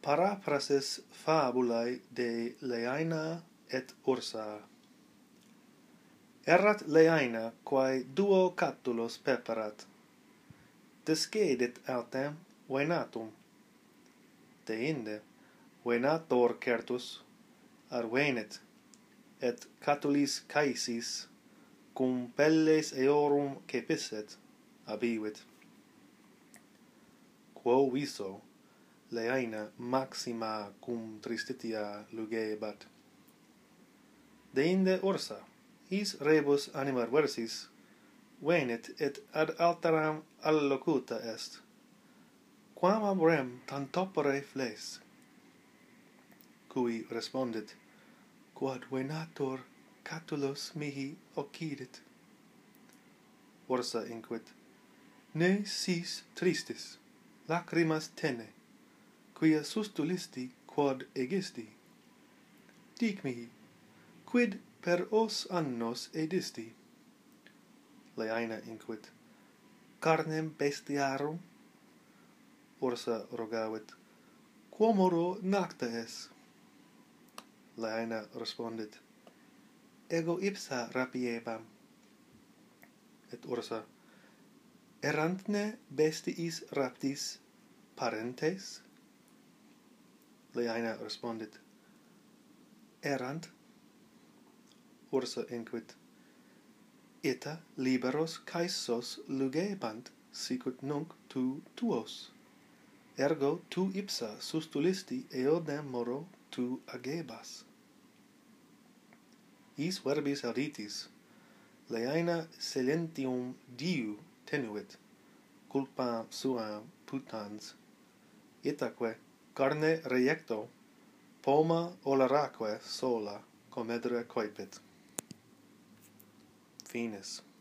Paraphrases fabulae de Leaina et Ursa. Erat Leaina quae duo catulos peperat. Descedit autem venatum. Deinde venator certus arvenet, et catulis caesis cum pelles eorum cepisset abivit. Quo viso Leaina maxima cum tristitia lugebat. Deinde Ursa, his rebus anima versis, venit et ad alteram allocuta est. Quam ab rem tantopere fles? Cui respondit, quod venator catulos mihi occidit. Ursa inquit, ne sis tristis, lacrimas tene, quia sustulisti quod egisti? Dic mihi, quid per os annos edisti? Leaina inquit, carnem bestiarum? Ursa rogavit, quomodo nacta es? Leaina respondit, ego ipsa rapiebam. Et Ursa, erantne bestiis raptis parentes? Leaina respondit, erant. Ursa inquit, ita liberos caesos lugebant sicut nunc tu tuos, ergo tu ipsa sustulisti eodem moro tu agebas. Is verbis auditis, Leaina silentium diu tenuit, culpa suam putans, itaque carne reiecto, poma oleraque sola comedere coepit. Finis.